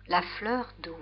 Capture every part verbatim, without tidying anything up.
La fleur d'eau.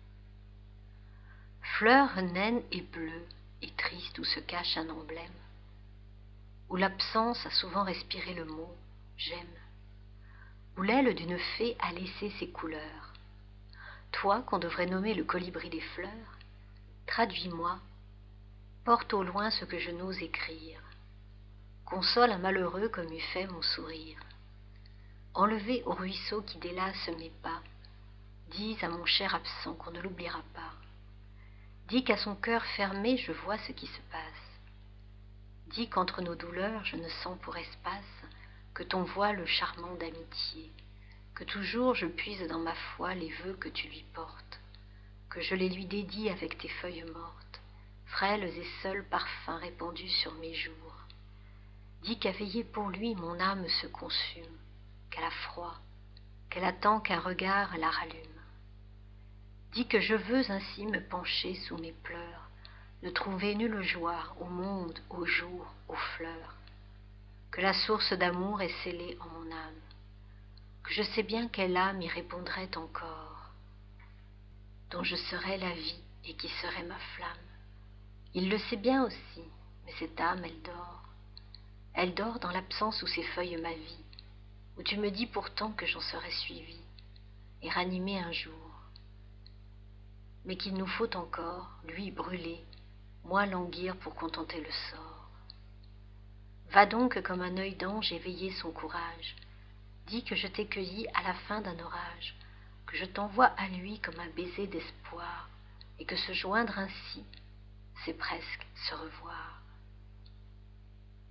Fleur naine et bleue et triste où se cache un emblème, où l'absence a souvent respiré le mot « j'aime », où l'aile d'une fée a laissé ses couleurs. Toi qu'on devrait nommer le colibri des fleurs, traduis-moi, porte au loin ce que je n'ose écrire, console un malheureux comme eût fait mon sourire. Enlevé au ruisseau qui délace mes pas, dis à mon cher absent qu'on ne l'oubliera pas. Dis qu'à son cœur fermé je vois ce qui se passe. Dis qu'entre nos douleurs je ne sens pour espace que ton voile charmant d'amitié, que toujours je puise dans ma foi les vœux que tu lui portes, que je les lui dédie avec tes feuilles mortes, frêles et seuls parfums répandus sur mes jours. Dis qu'à veiller pour lui mon âme se consume, qu'elle a froid, qu'elle attend qu'un regard la rallume. Dis que je veux ainsi me pencher sous mes pleurs, ne trouver nulle joie au monde, au jour, aux fleurs, que la source d'amour est scellée en mon âme, que je sais bien quelle âme y répondrait encore, dont je serais la vie et qui serait ma flamme. Il le sait bien aussi, mais cette âme, elle dort. Elle dort dans l'absence où s'effeuille ma vie, où tu me dis pourtant que j'en serais suivi et ranimé un jour. Mais qu'il nous faut encore, lui brûler, moi languir pour contenter le sort. Va donc comme un œil d'ange éveiller son courage. Dis que je t'ai cueilli à la fin d'un orage, que je t'envoie à lui comme un baiser d'espoir, et que se joindre ainsi, c'est presque se revoir.